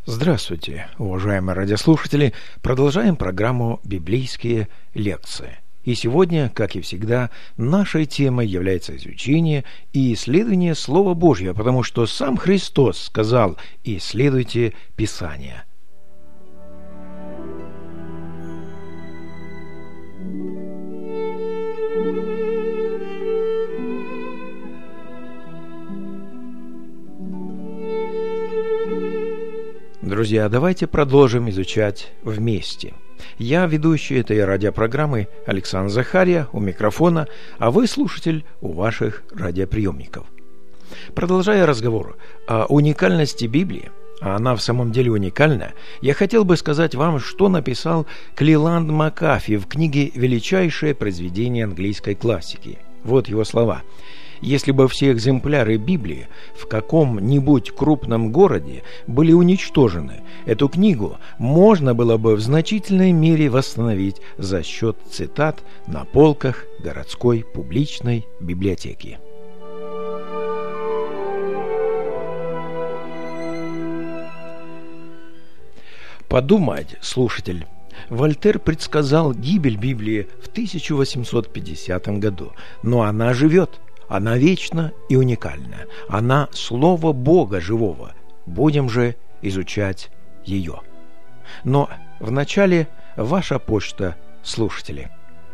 Здравствуйте, уважаемые радиослушатели! Продолжаем программу «Библейские лекции». И сегодня, как и всегда, нашей темой является изучение и исследование Слова Божьего, потому что сам Христос сказал: «Исследуйте Писание». Друзья, давайте продолжим изучать вместе. Я ведущий этой радиопрограммы Александр Захария у микрофона, а вы слушатель у ваших радиоприемников. Продолжая разговор о уникальности Библии, а она в самом деле уникальна, я хотел бы сказать вам, что написал Клеланд Макафи в книге «Величайшее произведение английской классики». Вот его слова. Если бы все экземпляры Библии в каком-нибудь крупном городе были уничтожены, эту книгу можно было бы в значительной мере восстановить за счет цитат на полках городской публичной библиотеки. Подумать, слушатель. Вольтер предсказал гибель Библии в 1850 году, но она живет. Она вечна и уникальна. Она Слово Бога живого. Будем же изучать ее. Но вначале ваша почта, слушатели.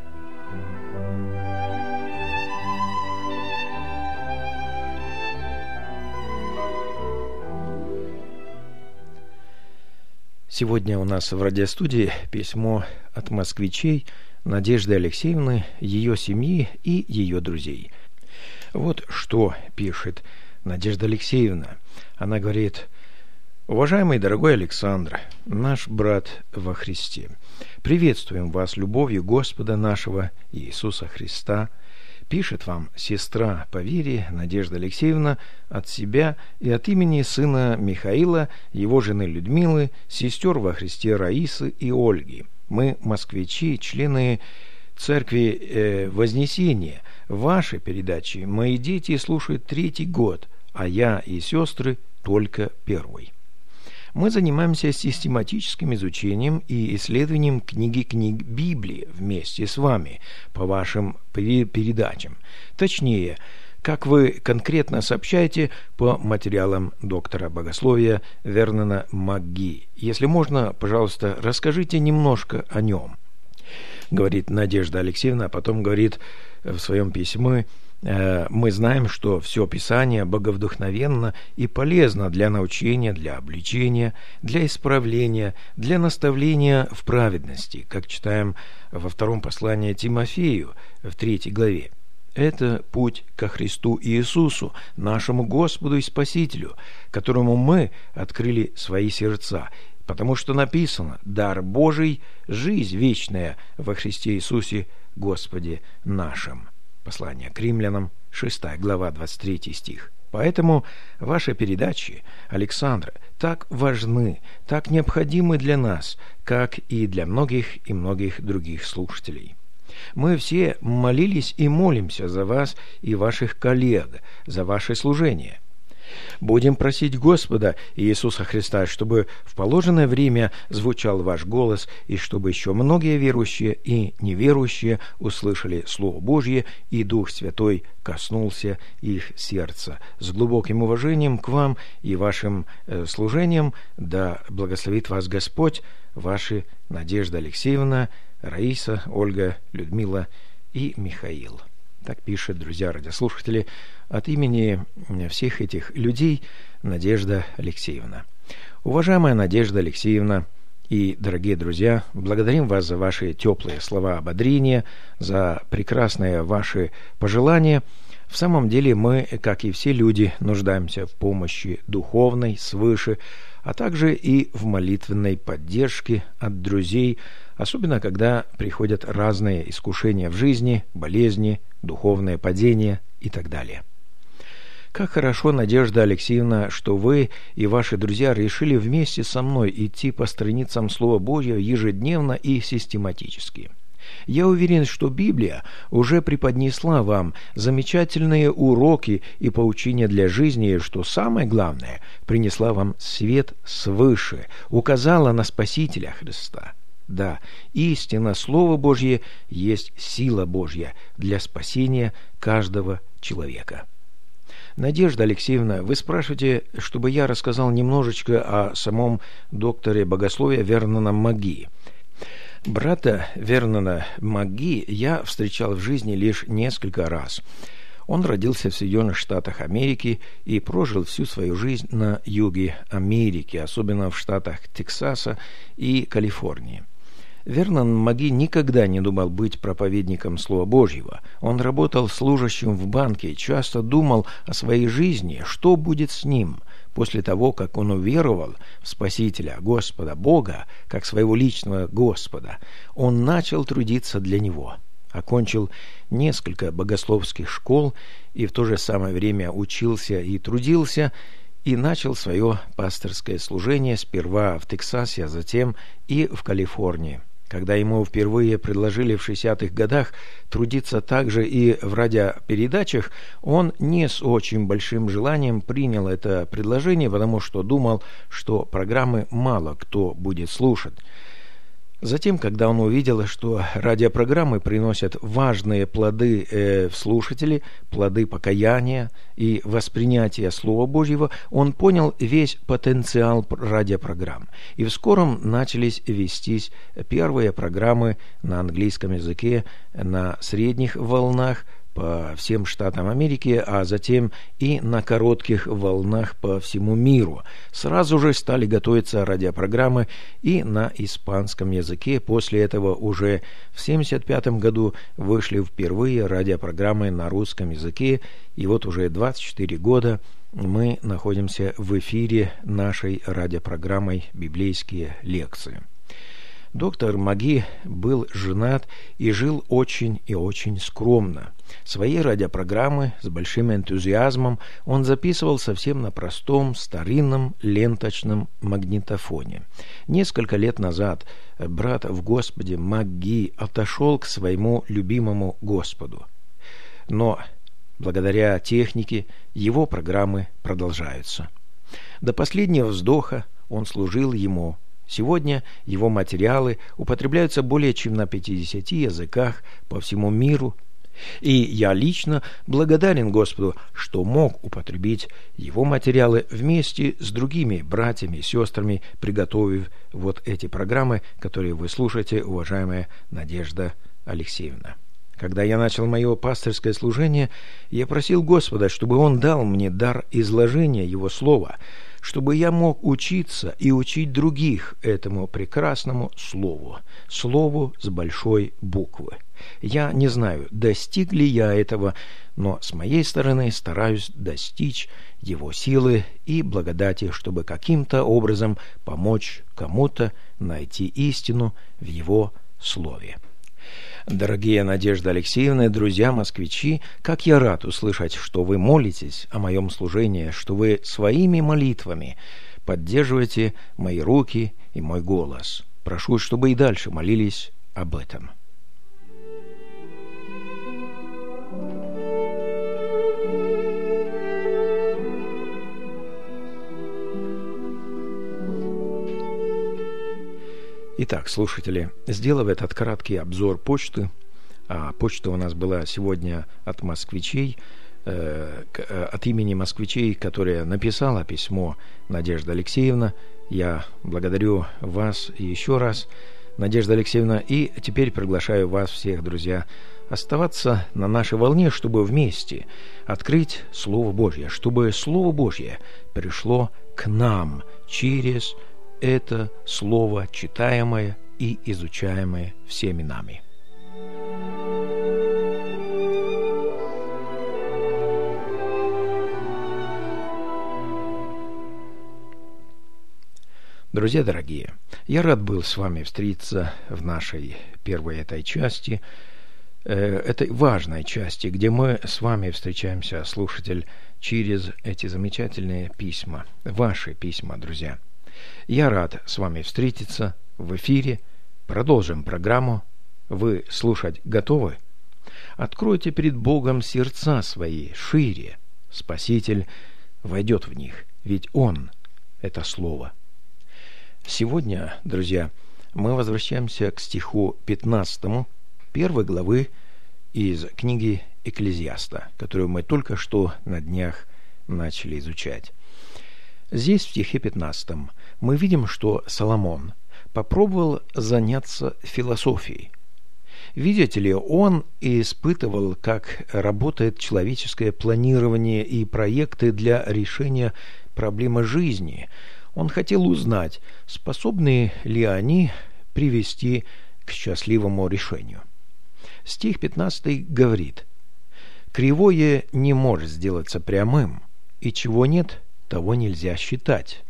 Сегодня у нас в радиостудии письмо от москвичей Надежды Алексеевны, ее семьи и ее друзей. Вот что пишет Надежда Алексеевна. Она говорит: «Уважаемый дорогой Александр, наш брат во Христе, приветствуем вас любовью Господа нашего Иисуса Христа. Пишет вам сестра по вере Надежда Алексеевна от себя и от имени сына Михаила, его жены Людмилы, сестер во Христе Раисы и Ольги. Мы, москвичи, члены Церкви Вознесения. Ваши передачи мои дети слушают 3-й год, а я и сестры только 1-й. Мы занимаемся систематическим изучением и исследованием книг Библии вместе с вами по вашим передачам. Точнее, как вы конкретно сообщаете по материалам доктора богословия Вернона МакГи. Если можно, пожалуйста, расскажите немножко о нем», говорит Надежда Алексеевна, а потом говорит в своем письме: «Мы знаем, что все Писание боговдохновенно и полезно для научения, для обличения, для исправления, для наставления в праведности», как читаем во 2 послании Тимофею в 3 главе. Это путь ко Христу Иисусу, нашему Господу и Спасителю, которому мы открыли свои сердца, потому что написано: «Дар Божий, жизнь вечная во Христе Иисусе Господе нашим». Послание к Римлянам, 6 глава, 23 стих. Поэтому ваши передачи, Александр, так важны, так необходимы для нас, как и для многих и многих других слушателей. Мы все молились и молимся за вас и ваших коллег, за ваше служение. Будем просить Господа Иисуса Христа, чтобы в положенное время звучал ваш голос, и чтобы еще многие верующие и неверующие услышали Слово Божье, и Дух Святой коснулся их сердца. С глубоким уважением к вам и вашим служениям да благословит вас Господь. Ваши Надежда Алексеевна, Раиса, Ольга, Людмила и Михаил. Так пишет, друзья радиослушатели, от имени всех этих людей Надежда Алексеевна. Уважаемая Надежда Алексеевна и дорогие друзья, благодарим вас за ваши теплые слова ободрения, за прекрасные ваши пожелания. В самом деле мы, как и все люди, нуждаемся в помощи духовной свыше, а также и в молитвенной поддержке от друзей, особенно когда приходят разные искушения в жизни, болезни, духовное падение и так далее. Как хорошо, Надежда Алексеевна, что вы и ваши друзья решили вместе со мной идти по страницам Слова Божьего ежедневно и систематически. Я уверен, что Библия уже преподнесла вам замечательные уроки и поучения для жизни, и, что самое главное, принесла вам свет свыше, указала на Спасителя Христа. Да, истинно, Слово Божье есть сила Божья для спасения каждого человека. Надежда Алексеевна, вы спрашиваете, чтобы я рассказал немножечко о самом докторе богословия Верноне Маги. Брата Вернона Маги я встречал в жизни лишь несколько раз. Он родился в Соединенных Штатах Америки и прожил всю свою жизнь на юге Америки, особенно в штатах Техаса и Калифорнии. Вернон Маги никогда не думал быть проповедником Слова Божьего. Он работал служащим в банке и часто думал о своей жизни, что будет с ним после того, как он уверовал в Спасителя, Господа Бога, как своего личного Господа. Он начал трудиться для Него. Окончил несколько богословских школ и в то же самое время учился и трудился, и начал свое пасторское служение сперва в Техасе, а затем и в Калифорнии. Когда ему впервые предложили в 60-х годах трудиться также и в радиопередачах, он не с очень большим желанием принял это предложение, потому что думал, что программы мало кто будет слушать. Затем, когда он увидел, что радиопрограммы приносят важные плоды в слушатели, плоды покаяния и воспринятия Слова Божьего, он понял весь потенциал радиопрограмм. И в скором начались вестись первые программы на английском языке на средних волнах по всем штатам Америки, а затем и на коротких волнах по всему миру. Сразу же стали готовиться радиопрограммы и на испанском языке. После этого уже в 1975 году вышли впервые радиопрограммы на русском языке, и вот уже 24 года мы находимся в эфире нашей радиопрограммой «Библейские лекции». Доктор Маги был женат и жил очень и очень скромно. Свои радиопрограммы с большим энтузиазмом он записывал совсем на простом старинном ленточном магнитофоне. Несколько лет назад брат в Господе Маги отошел к своему любимому Господу. Но благодаря технике его программы продолжаются. До последнего вздоха он служил ему. Сегодня его материалы употребляются более чем на 50 языках по всему миру, и я лично благодарен Господу, что мог употребить его материалы вместе с другими братьями и сестрами, приготовив вот эти программы, которые вы слушаете, уважаемая Надежда Алексеевна. Когда я начал мое пасторское служение, я просил Господа, чтобы Он дал мне дар изложения Его Слова, чтобы я мог учиться и учить других этому прекрасному Слову, Слову с большой буквы. Я не знаю, достиг ли я этого, но с моей стороны стараюсь достичь Его силы и благодати, чтобы каким-то образом помочь кому-то найти истину в Его Слове. Дорогие Надежда Алексеевна, друзья-москвичи, как я рад услышать, что вы молитесь о моем служении, что вы своими молитвами поддерживаете мои руки и мой голос. Прошу, чтобы и дальше молились об этом. Итак, слушатели, сделав этот краткий обзор почты, а почта у нас была сегодня от москвичей, от имени москвичей, которая написала письмо Надежда Алексеевна, я благодарю вас еще раз, Надежда Алексеевна, и теперь приглашаю вас всех, друзья, оставаться на нашей волне, чтобы вместе открыть Слово Божье, чтобы Слово Божье пришло к нам через это слово, читаемое и изучаемое всеми нами. Друзья дорогие, я рад был с вами встретиться в нашей первой этой части, этой важной части, где мы с вами встречаемся, слушатель, через эти замечательные письма, ваши письма, друзья. Я рад с вами встретиться в эфире. Продолжим программу Вы слушать готовы? Откройте перед Богом сердца свои шире. Спаситель войдет в них, ведь Он – это Слово. Сегодня, друзья, мы возвращаемся к стиху 15 первой главы из книги Экклезиаста, которую мы только что на днях начали изучать. Здесь, в стихе 15, мы видим, что Соломон попробовал заняться философией. Видите ли, он испытывал, как работает человеческое планирование и проекты для решения проблемы жизни. Он хотел узнать, способны ли они привести к счастливому решению. Стих 15 говорит: «Кривое не может сделаться прямым, и чего нет, того нельзя считать».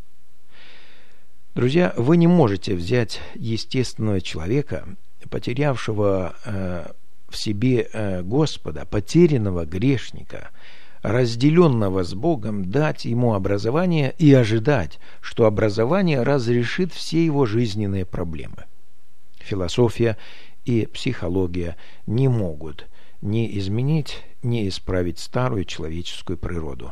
Друзья, вы не можете взять естественного человека, потерявшего в себе Господа, потерянного грешника, разделенного с Богом, дать ему образование и ожидать, что образование разрешит все его жизненные проблемы. Философия и психология не могут ни изменить, ни исправить старую человеческую природу.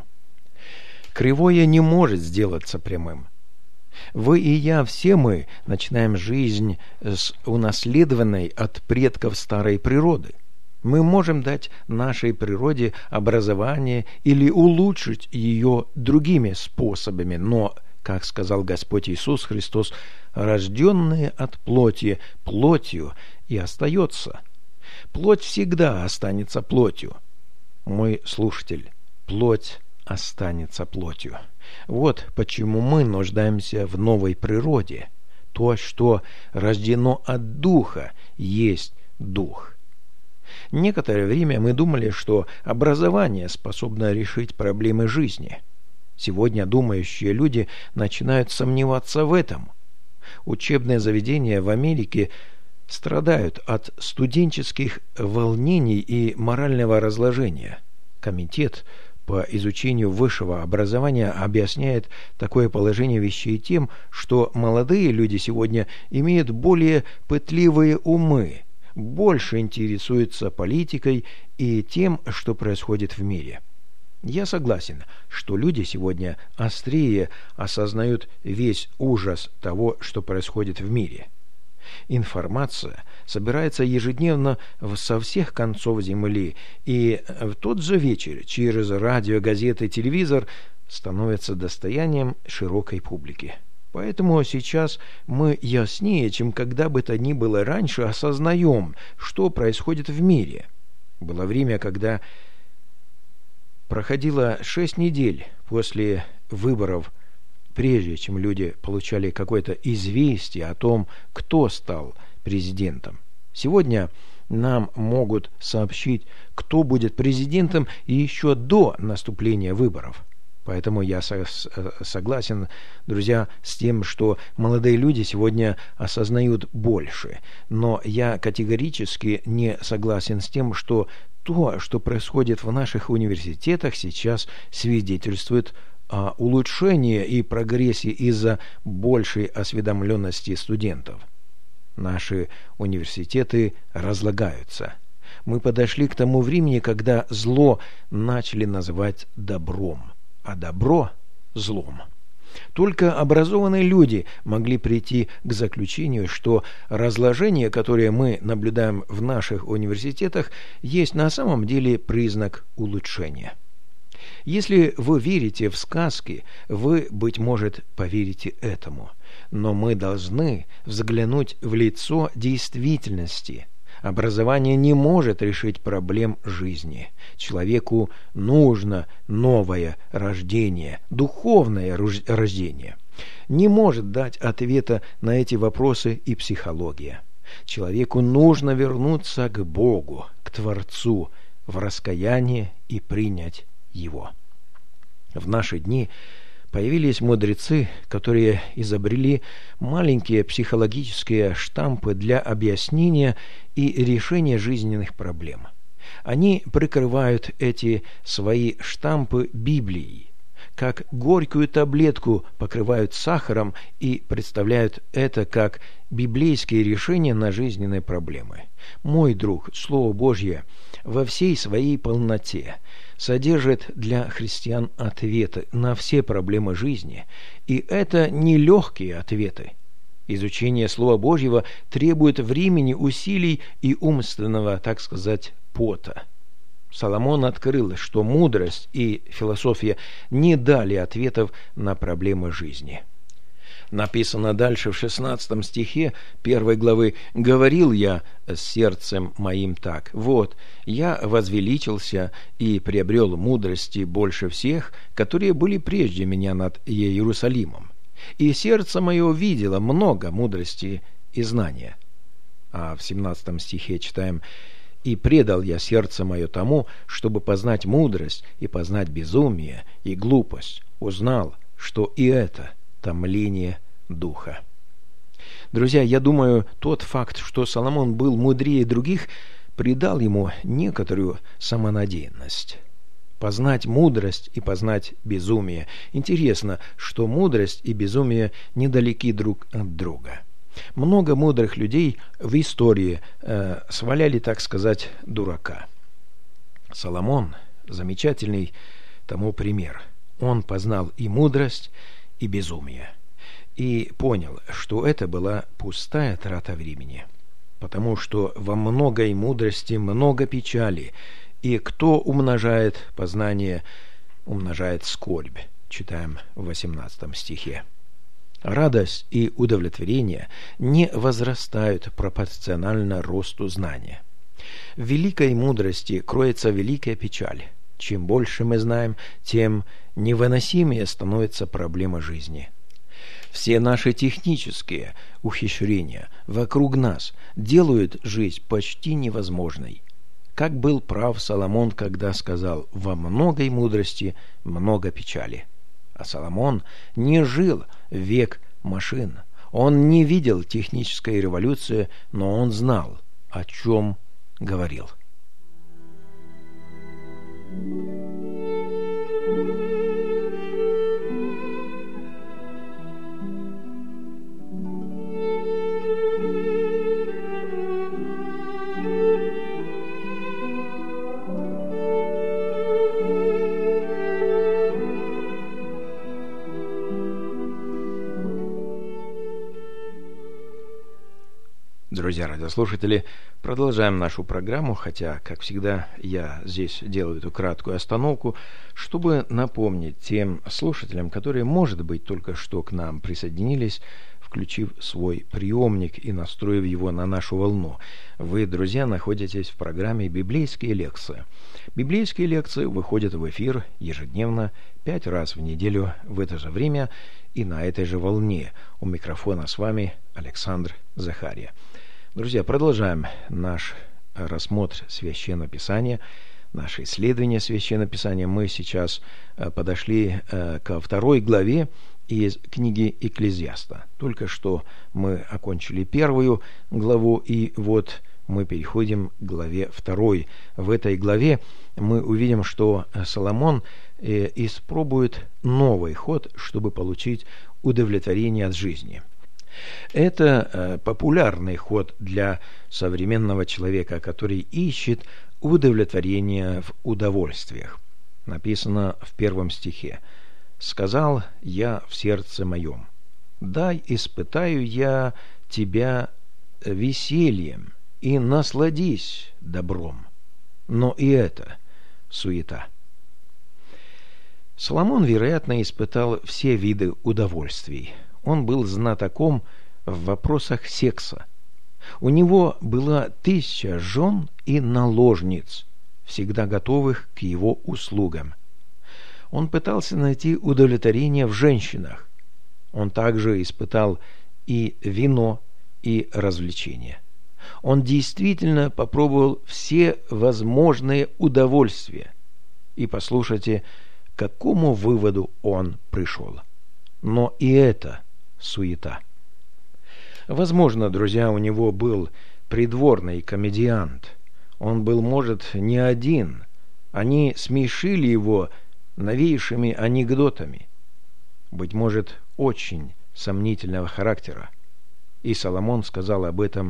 Кривое не может сделаться прямым. Вы и я, все мы начинаем жизнь с унаследованной от предков старой природы. Мы можем дать нашей природе образование или улучшить ее другими способами, но, как сказал Господь Иисус Христос, рожденные от плоти, плотью и остается. Плоть всегда останется плотью. Мой слушатель, плоть останется плотью. Вот почему мы нуждаемся в новой природе. То, что рождено от Духа, есть Дух. Некоторое время мы думали, что образование способно решить проблемы жизни. Сегодня думающие люди начинают сомневаться в этом. Учебные заведения в Америке страдают от студенческих волнений и морального разложения. Комитет по изучению высшего образования объясняет такое положение вещей тем, что молодые люди сегодня имеют более пытливые умы, больше интересуются политикой и тем, что происходит в мире. Я согласен, что люди сегодня острее осознают весь ужас того, что происходит в мире. Информация собирается ежедневно со всех концов земли, и в тот же вечер через радио, газеты, телевизор становится достоянием широкой публики. Поэтому сейчас мы яснее, чем когда бы то ни было раньше, осознаем, что происходит в мире. Было время, когда проходило 6 недель после выборов, прежде чем люди получали какое-то известие о том, кто стал президентом. Сегодня нам могут сообщить, кто будет президентом, и еще до наступления выборов. Поэтому я согласен, друзья, с тем, что молодые люди сегодня осознают больше. Но я категорически не согласен с тем, что то, что происходит в наших университетах, сейчас свидетельствует о улучшении и прогрессе из-за большей осведомленности студентов. Наши университеты разлагаются. Мы подошли к тому времени, когда зло начали называть добром, а добро – злом. Только образованные люди могли прийти к заключению, что разложение, которое мы наблюдаем в наших университетах, есть на самом деле признак улучшения. Если вы верите в сказки, вы, быть может, поверите этому. Но мы должны взглянуть в лицо действительности. Образование не может решить проблем жизни. Человеку нужно новое рождение, духовное рождение. Не может дать ответа на эти вопросы и психология. Человеку нужно вернуться к Богу, к Творцу, в раскаяние и принять Его. В наши дни появились мудрецы, которые изобрели маленькие психологические штампы для объяснения и решения жизненных проблем. Они прикрывают эти свои штампы Библией. как горькую таблетку покрывают сахаром и представляют это как библейские решения на жизненные проблемы. Мой друг, Слово Божье во всей своей полноте содержит для христиан ответы на все проблемы жизни, и это не легкие ответы. Изучение Слова Божьего требует времени, усилий и умственного, так сказать, пота. Соломон открыл, что мудрость и философия не дали ответов на проблемы жизни. Написано дальше в 16 стихе 1 главы: «Говорил я с сердцем моим так: вот, я возвеличился и приобрел мудрости больше всех, которые были прежде меня над Иерусалимом. И сердце мое видело много мудрости и знания». А в 17 стихе читаем: «И предал я сердце мое тому, чтобы познать мудрость и познать безумие и глупость. Узнал, что и это томление духа». Друзья, я думаю, тот факт, что Соломон был мудрее других, придал ему некоторую самонадеянность. Познать мудрость и познать безумие. Интересно, что мудрость и безумие недалеки друг от друга. Много мудрых людей в истории сваляли, так сказать, дурака. Соломон – замечательный тому пример. Он познал и мудрость, и безумие. И понял, что это была пустая трата времени. Потому что во многой мудрости много печали, и кто умножает познание, умножает скорбь. Читаем в 18 стихе. Радость и удовлетворение не возрастают пропорционально росту знания. В великой мудрости кроется великая печаль. Чем больше мы знаем, тем невыносимее становится проблема жизни. Все наши технические ухищрения вокруг нас делают жизнь почти невозможной. Как был прав Соломон, когда сказал: «Во многой мудрости много печали». А Соломон не жил в век машин. Он не видел технической революции, но он знал, о чем говорил. Друзья радиослушатели, продолжаем нашу программу, хотя, как всегда, я здесь делаю эту краткую остановку, чтобы напомнить тем слушателям, которые, может быть, только что к нам присоединились, включив свой приемник и настроив его на нашу волну. Вы, друзья, находитесь в программе «Библейские лекции». Библейские лекции выходят в эфир ежедневно 5 раз в неделю в это же время и на этой же волне. У микрофона с вами Александр Захария. Друзья, продолжаем наш рассмотр Священного Писания, наше исследование Священного Писания. Мы сейчас подошли ко 2 главе из книги Экклезиаста. Только что мы окончили 1 главу, и вот мы переходим к главе 2. В этой главе мы увидим, что Соломон испробует новый ход, чтобы получить удовлетворение от жизни. Это популярный ход для современного человека, который ищет удовлетворение в удовольствиях. Написано в 1 стихе: «Сказал я в сердце моем: дай испытаю я тебя весельем, и насладись добром». Но и это суета. Соломон, вероятно, испытал все виды удовольствий. Он был знатоком в вопросах секса. У него было 1000 жен и наложниц, всегда готовых к его услугам. Он пытался найти удовлетворение в женщинах. Он также испытал и вино, и развлечения. Он действительно попробовал все возможные удовольствия. И послушайте, к какому выводу он пришел. Но и это суета. Возможно, друзья, у него был придворный комедиант. Он был, может, не один. Они смешили его новейшими анекдотами, быть может, очень сомнительного характера. И Соломон сказал об этом: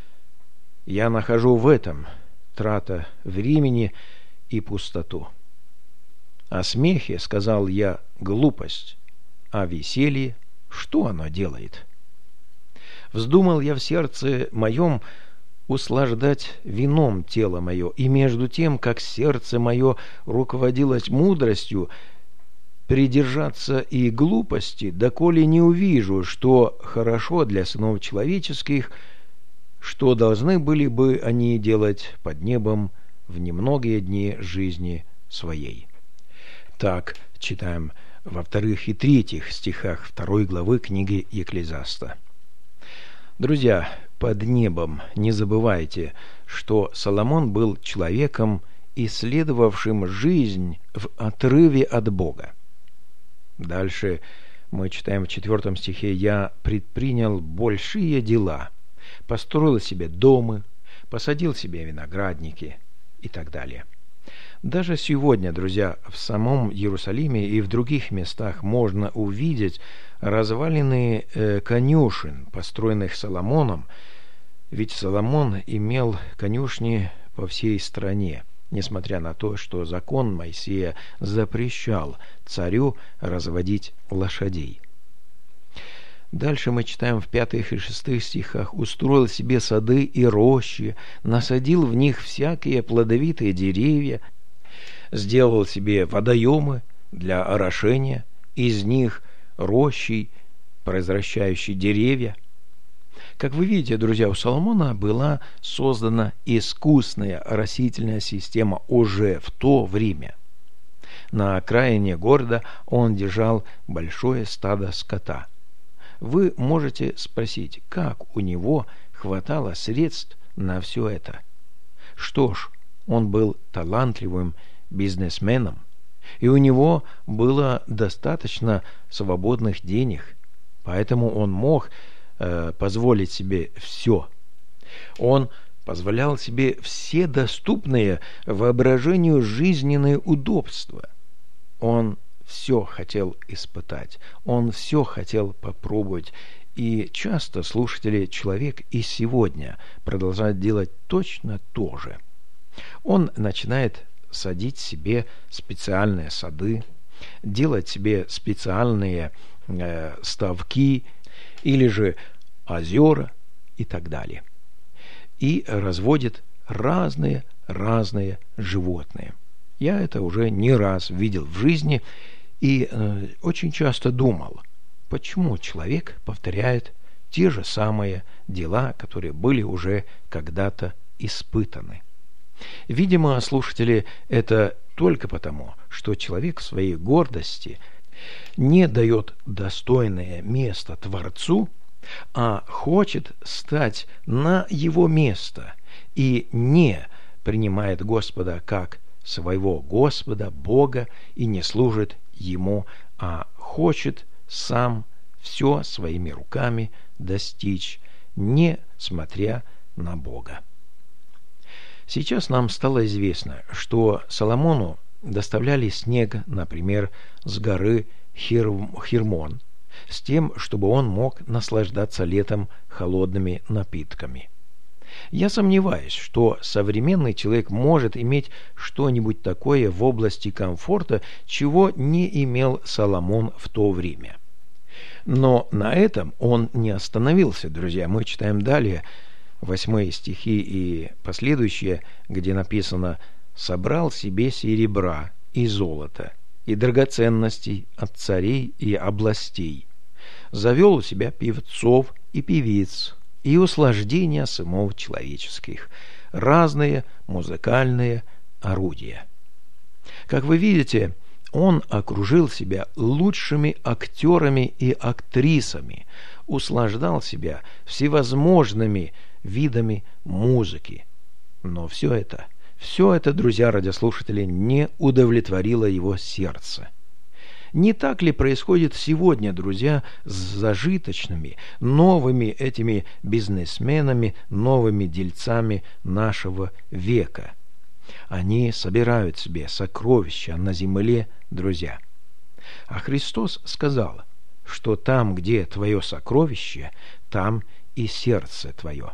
«Я нахожу в этом трата времени и пустоту. О смехе, сказал я, глупость, а веселье, что оно делает? Вздумал я в сердце моем услаждать вином тело мое, и между тем, как сердце мое руководилось мудростью, придержаться и глупости, доколе не увижу, что хорошо для сынов человеческих, что должны были бы они делать под небом в немногие дни жизни своей». Так читаем во 2 и 3 стихах 2 главы книги Екклезиаста. Друзья, под небом не забывайте, что Соломон был человеком, исследовавшим жизнь в отрыве от Бога. Дальше мы читаем в 4 стихе: «Я предпринял большие дела, построил себе дома, посадил себе виноградники» и так далее. Даже сегодня, друзья, в самом Иерусалиме и в других местах можно увидеть развалины конюшен, построенных Соломоном, ведь Соломон имел конюшни по всей стране, несмотря на то, что закон Моисея запрещал царю разводить лошадей. Дальше мы читаем в 5 и 6 стихах: «Устроил себе сады и рощи, насадил в них всякие плодовитые деревья, сделал себе водоемы для орошения, из них рощи, произращающие деревья». Как вы видите, друзья, у Соломона была создана искусная оросительная система уже в то время. На окраине города он держал большое стадо скота. Вы можете спросить, как у него хватало средств на все это? Что ж, он был талантливым бизнесменом, и у него было достаточно свободных денег, поэтому он мог позволить себе все. Он позволял себе все доступные воображению жизненные удобства. Он все хотел испытать, он все хотел попробовать. И часто, слушатели, человек и сегодня продолжает делать точно то же. Он начинает садить себе специальные сады, делать себе специальные ставки или же озера и так далее. И разводит разные животные. Я это уже не раз видел в жизни и очень часто думал, почему человек повторяет те же самые дела, которые были уже когда-то испытаны. Видимо, слушатели, это только потому, что человек в своей гордости не дает достойное место Творцу, а хочет стать на его место и не принимает Господа как своего Господа, Бога, и не служит Ему, а хочет сам все своими руками достичь, не смотря на Бога. Сейчас нам стало известно, что Соломону доставляли снег, например, с горы Хермон, с тем, чтобы он мог наслаждаться летом холодными напитками. Я сомневаюсь, что современный человек может иметь что-нибудь такое в области комфорта, чего не имел Соломон в то время. Но на этом он не остановился, друзья. Мы читаем далее 8 стихи и последующие, где написано: «Собрал себе серебра и золота, и драгоценностей от царей и областей, завел у себя певцов и певиц, и услаждения сынов человеческих, разные музыкальные орудия». Как вы видите, он окружил себя лучшими актерами и актрисами, услаждал себя всевозможными видами музыки. Но все это, друзья радиослушатели, не удовлетворило его сердце. Не так ли происходит сегодня, друзья, с зажиточными, новыми этими бизнесменами, новыми дельцами нашего века? Они собирают себе сокровища на земле, друзья. А Христос сказал, что там, где твое сокровище, там и сердце твое.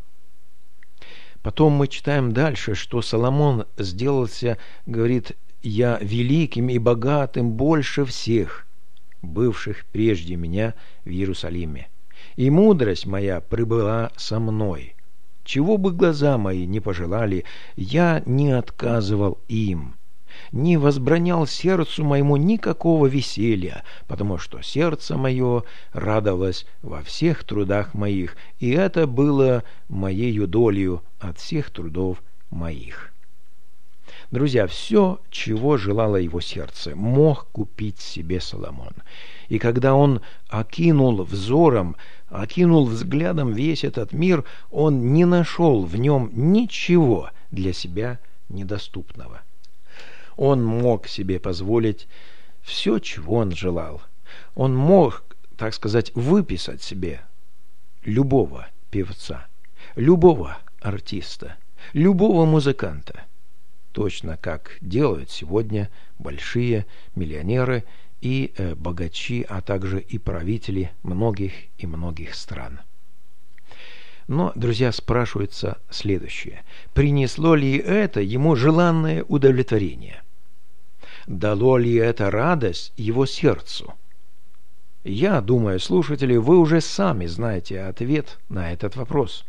Потом мы читаем дальше, что Соломон сделался, говорит, «Я великим и богатым больше всех, бывших прежде меня в Иерусалиме. И мудрость моя прибыла со мной. Чего бы глаза мои не пожелали, я не отказывал им, не возбранял сердцу моему никакого веселья, потому что сердце мое радовалось во всех трудах моих, и это было моею долею от всех трудов моих». Друзья, все, чего желало его сердце, мог купить себе Соломон. И когда он окинул взглядом весь этот мир, он не нашел в нем ничего для себя недоступного. Он мог себе позволить все, чего он желал. Он мог, так сказать, выписать себе любого певца, любого артиста, любого музыканта, точно как делают сегодня большие миллионеры и богачи, а также и правители многих и многих стран. Но, друзья, спрашивается следующее: принесло ли это ему желанное удовлетворение? Дало ли это радость его сердцу? Я думаю, слушатели, вы уже сами знаете ответ на этот вопрос.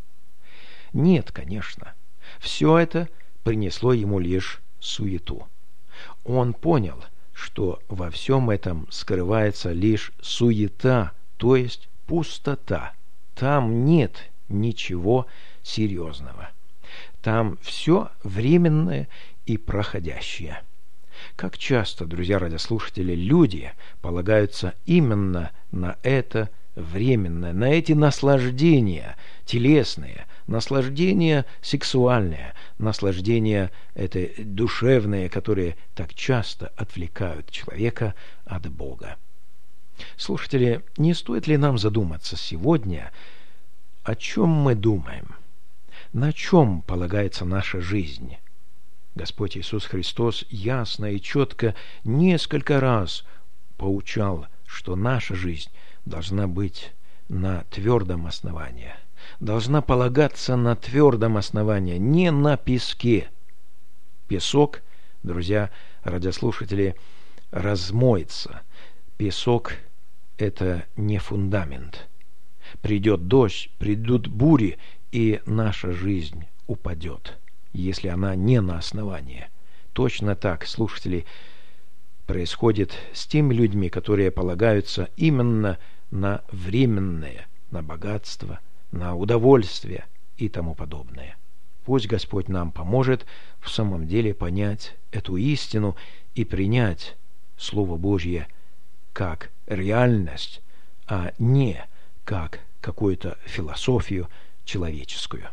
Нет, конечно. Все это принесло ему лишь суету. Он понял, что во всем этом скрывается лишь суета, то есть пустота. Там нет ничего серьезного. Там все временное и проходящее. Как часто, друзья радиослушатели, люди полагаются именно на это временное, на эти наслаждения телесные, наслаждения сексуальные, наслаждения это душевные, которые так часто отвлекают человека от Бога. Слушатели, не стоит ли нам задуматься сегодня, о чем мы думаем, на чем полагается наша жизнь? Господь Иисус Христос ясно и четко несколько раз поучал, что наша жизнь должна быть на твердом основании, должна полагаться на твердом основании, не на песке. Песок, друзья радиослушатели, размоется. Песок – это не фундамент. Придет дождь, придут бури, и наша жизнь упадет, если она не на основании. Точно так, слушатели, происходит с теми людьми, которые полагаются именно на временное, на богатство, на удовольствие и тому подобное. Пусть Господь нам поможет в самом деле понять эту истину и принять Слово Божье как реальность, а не как какую-то философию человеческую.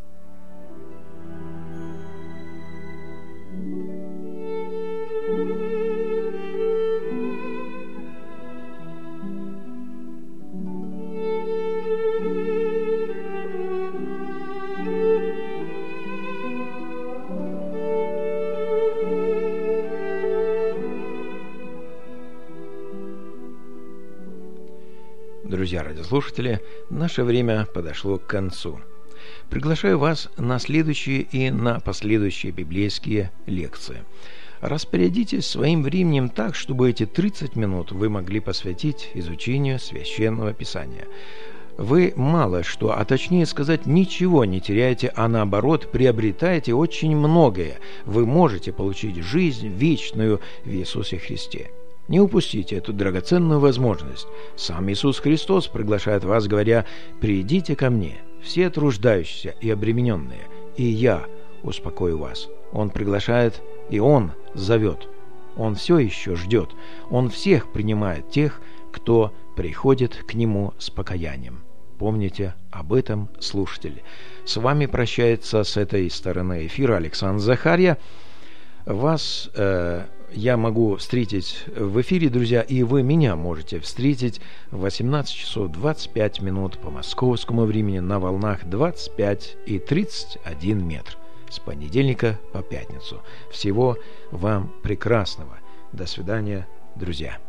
Друзья радиослушатели, наше время подошло к концу. Приглашаю вас на следующие и на последующие библейские лекции. Распорядитесь своим временем так, чтобы эти 30 минут вы могли посвятить изучению Священного Писания. Вы мало что, а точнее сказать, ничего не теряете, а наоборот приобретаете очень многое. Вы можете получить жизнь вечную в Иисусе Христе. Не упустите эту драгоценную возможность. Сам Иисус Христос приглашает вас, говоря: «Придите ко мне, все труждающиеся и обремененные, и я успокою вас». Он приглашает, и Он зовет. Он все еще ждет. Он всех принимает, тех, кто приходит к Нему с покаянием. Помните об этом, слушатели. С вами прощается с этой стороны эфира Александр Захарья. Вас я могу встретить в эфире, друзья, и вы меня можете встретить в 18 часов 25 минут по московскому времени на волнах 25 и 31 метр. с понедельника по пятницу. Всего вам прекрасного. До свидания, друзья.